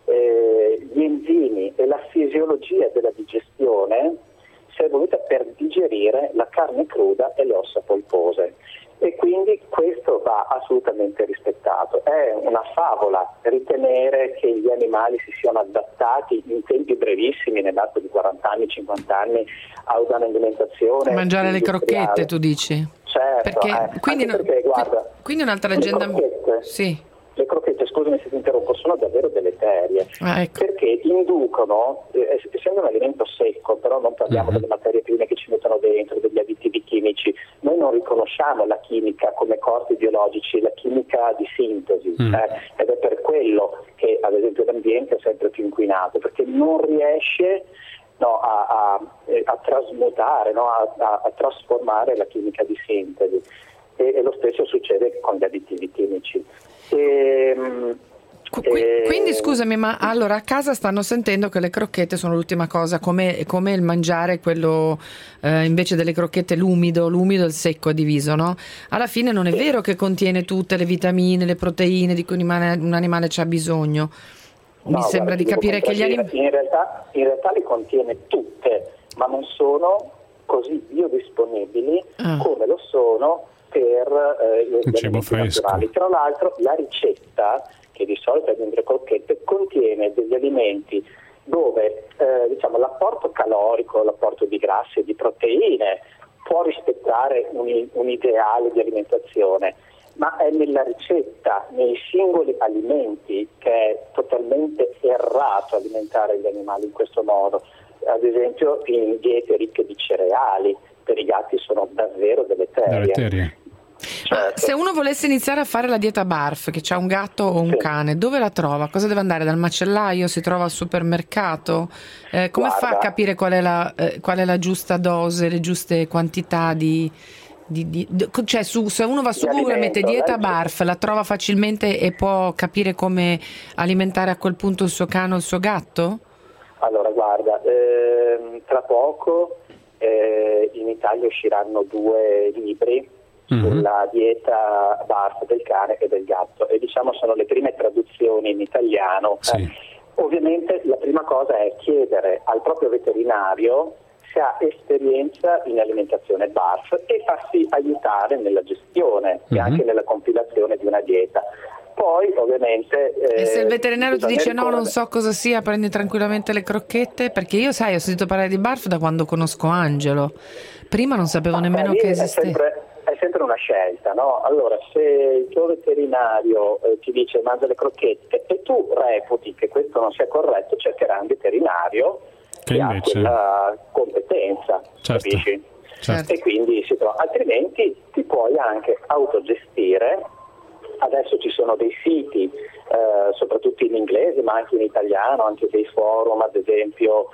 eh, gli enzimi e la fisiologia della digestione si è evoluta per digerire la carne cruda e le ossa polpose. E quindi questo va assolutamente rispettato. È una favola ritenere che gli animali si siano adattati in tempi brevissimi, nell'arco di quaranta anni, cinquanta anni, a un'alimentazione mangiare le crocchette, tu dici? Certo, perché, eh, quindi, no, perché guarda, quindi un'altra leggenda. Le crocchette, sì. le crocchette, scusami se ti interrompo, sono davvero deleterie, ah, ecco. perché inducono, eh, essendo un alimento secco, però non parliamo uh-huh. delle materie prime che ci mettono dentro, degli additivi chimici, noi non riconosciamo la chimica come corpi biologici, la chimica di sintesi, uh-huh. eh, ed è per quello che ad esempio l'ambiente è sempre più inquinato, perché non riesce no, a, a, a trasmutare, no, a, a, a trasformare la chimica di sintesi, e, e lo stesso succede con gli additivi chimici. E, e... Quindi scusami, ma allora a casa stanno sentendo che le crocchette sono l'ultima cosa, come, come il mangiare quello eh, invece delle crocchette l'umido, l'umido e il secco è diviso, no? Alla fine non è vero che contiene tutte le vitamine, le proteine di cui un animale, un animale c'ha bisogno. Mi no, sembra guarda, di capire che gli animali in realtà, in realtà le contiene tutte, ma non sono così biodisponibili ah. come lo sono per eh, il cibo fresco. Naturali. Tra l'altro la ricetta, che di solito è dentro le crocchette, contiene degli alimenti dove eh, diciamo, l'apporto calorico, l'apporto di grassi e di proteine può rispettare un, un ideale di alimentazione, ma è nella ricetta, nei singoli alimenti, che è totalmente errato alimentare gli animali in questo modo. Ad esempio in diete ricche di cereali per i gatti sono davvero deleterie. deleterie. Certo. Se uno volesse iniziare a fare la dieta barf, che c'ha un gatto o un sì. cane, dove la trova? Cosa deve andare? Dal macellaio? Si trova al supermercato? Eh, come Guarda. fa a capire qual è, la, eh, qual è la giusta dose, le giuste quantità di... Di, di, cioè su, se uno va su di Google e mette dieta barf, la trova facilmente e può capire come alimentare a quel punto il suo cane o il suo gatto? Allora guarda, ehm, tra poco eh, in Italia usciranno due libri mm-hmm. sulla dieta barf del cane e del gatto e diciamo sono le prime traduzioni in italiano. Sì. Eh, ovviamente la prima cosa è chiedere al proprio veterinario se ha esperienza in alimentazione barf e farsi aiutare nella gestione mm-hmm. e anche nella compilazione di una dieta. Poi ovviamente... Eh, e se il veterinario ti dice no, non so cosa sia, prendi tranquillamente le crocchette? Perché io sai, ho sentito parlare di barf da quando conosco Angelo. Prima non sapevo Ma nemmeno che esisteva. È sempre, è sempre una scelta, no? Allora, se il tuo veterinario eh, ti dice mangia le crocchette e tu reputi che questo non sia corretto, cercherai un veterinario che invece ha quella competenza, certo. capisci? Certo. E quindi si trova. Altrimenti ti puoi anche autogestire. Adesso ci sono dei siti, eh, soprattutto in inglese, ma anche in italiano, anche dei forum, ad esempio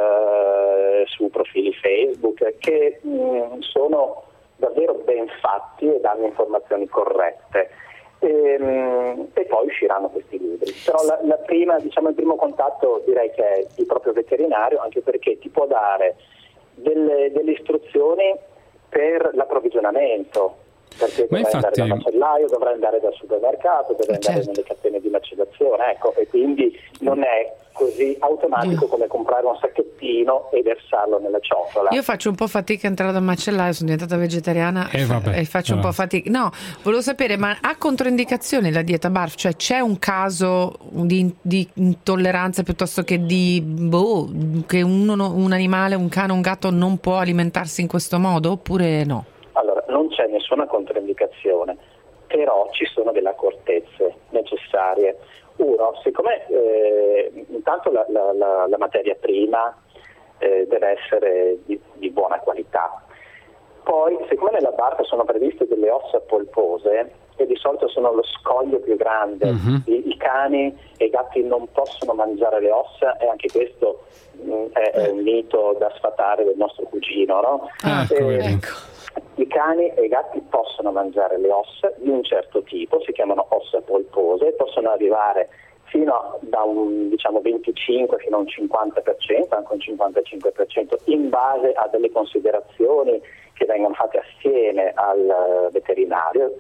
eh, su profili Facebook, che mh, sono davvero ben fatti e danno informazioni corrette. E, mh, e poi usciranno questi libri. Però la, la prima, diciamo, il primo contatto direi che è il proprio veterinario, anche perché ti può dare delle, delle istruzioni per l'approvvigionamento. Perché dovrà infatti... andare dal macellaio, dovrà andare dal supermercato, deve andare certo. nelle catene di macellazione, ecco, e quindi non è così automatico come comprare un sacchettino e versarlo nella ciotola. Io faccio un po' fatica a entrare dal macellaio, sono diventata vegetariana eh, vabbè, e faccio allora. un po' fatica. No, volevo sapere, ma ha controindicazioni la dieta barf? Cioè c'è un caso di, di intolleranza piuttosto che di boh, che uno, un animale, un cane, un gatto non può alimentarsi in questo modo oppure no? Allora, non c'è nessuna controindicazione, però ci sono delle accortezze necessarie. Uno, siccome eh, intanto la, la, la, la materia prima eh, deve essere di, di buona qualità, poi siccome nella barca sono previste delle ossa polpose e di solito sono lo scoglio più grande, mm-hmm. I, i cani e i gatti non possono mangiare le ossa e anche questo mh, è, è un mito da sfatare del nostro cugino, no? Ah, eh, ecco. I cani e i gatti possono mangiare le ossa di un certo tipo, si chiamano ossa polpose, possono arrivare fino a da un diciamo venticinque fino a un cinquanta per cento, anche un cinquantacinque per cento, in base a delle considerazioni che vengono fatte assieme al veterinario.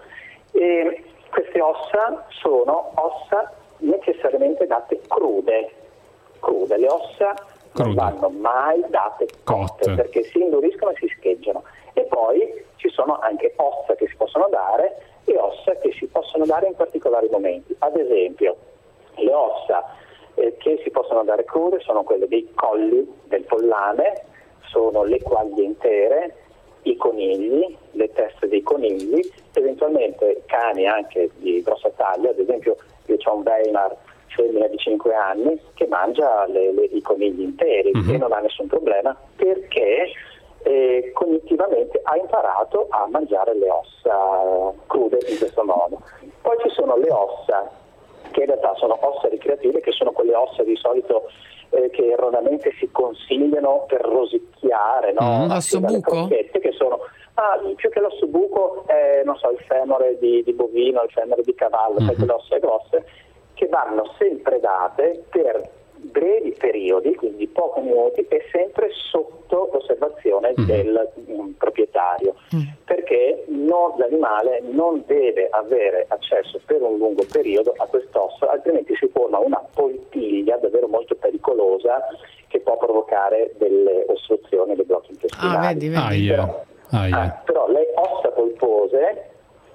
E queste ossa sono ossa necessariamente date crude, crude. Le ossa crude. Non vanno mai date cotte, cotte perché si induriscono e si scheggiano. E poi ci sono anche ossa che si possono dare e ossa che si possono dare in particolari momenti. Ad esempio, le ossa eh, che si possono dare crude sono quelle dei colli del pollame, sono le quaglie intere, i conigli, le teste dei conigli, eventualmente cani anche di grossa taglia. Ad esempio io ho un Weimar femmina di cinque anni che mangia le, le, i conigli interi mm-hmm. e non ha nessun problema perché e cognitivamente ha imparato a mangiare le ossa crude in questo modo. Poi ci sono le ossa che in realtà sono ossa ricreative, che sono quelle ossa di solito eh, che erroneamente si consigliano per rosicchiare, no? Mm, l'ossobuco? Che sono ah, più che l'ossobuco è non so, il femore di, di bovino, il femore di cavallo, mm-hmm. quelle ossa grosse che vanno sempre date per brevi periodi, quindi pochi minuti, e sempre sotto l'osservazione mm. del um, proprietario, mm. perché non, l'animale non deve avere accesso per un lungo periodo a quest'osso, altrimenti si forma una poltiglia davvero molto pericolosa che può provocare delle ostruzioni dei blocchi intestinali. Ah, vedi, vedi. Ah, yeah. Però, ah, yeah. ah, però le ossa polpose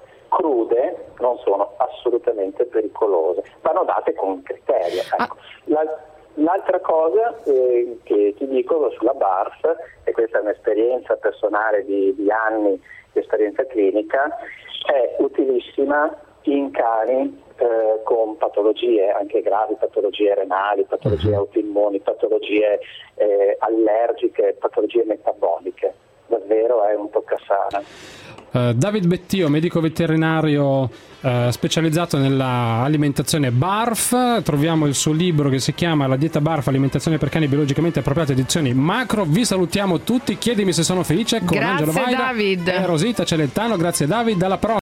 crude non sono assolutamente pericolose, vanno date con criterio. Ecco. Ah. La, L'altra cosa eh, che ti dico sulla barf, e questa è un'esperienza personale di, di anni di esperienza clinica, è utilissima in cani eh, con patologie anche gravi, patologie renali, patologie autoimmuni, patologie eh, allergiche, patologie metaboliche. davvero è un toccasana. Uh, David Bettio, medico veterinario uh, specializzato nella alimentazione BARF. Troviamo il suo libro che si chiama La dieta BARF, alimentazione per cani biologicamente appropriate, edizioni macro. Vi salutiamo tutti, chiedimi se sono felice con grazie Angelo Vaira David e Rosita Celentano. Grazie David, alla prossima.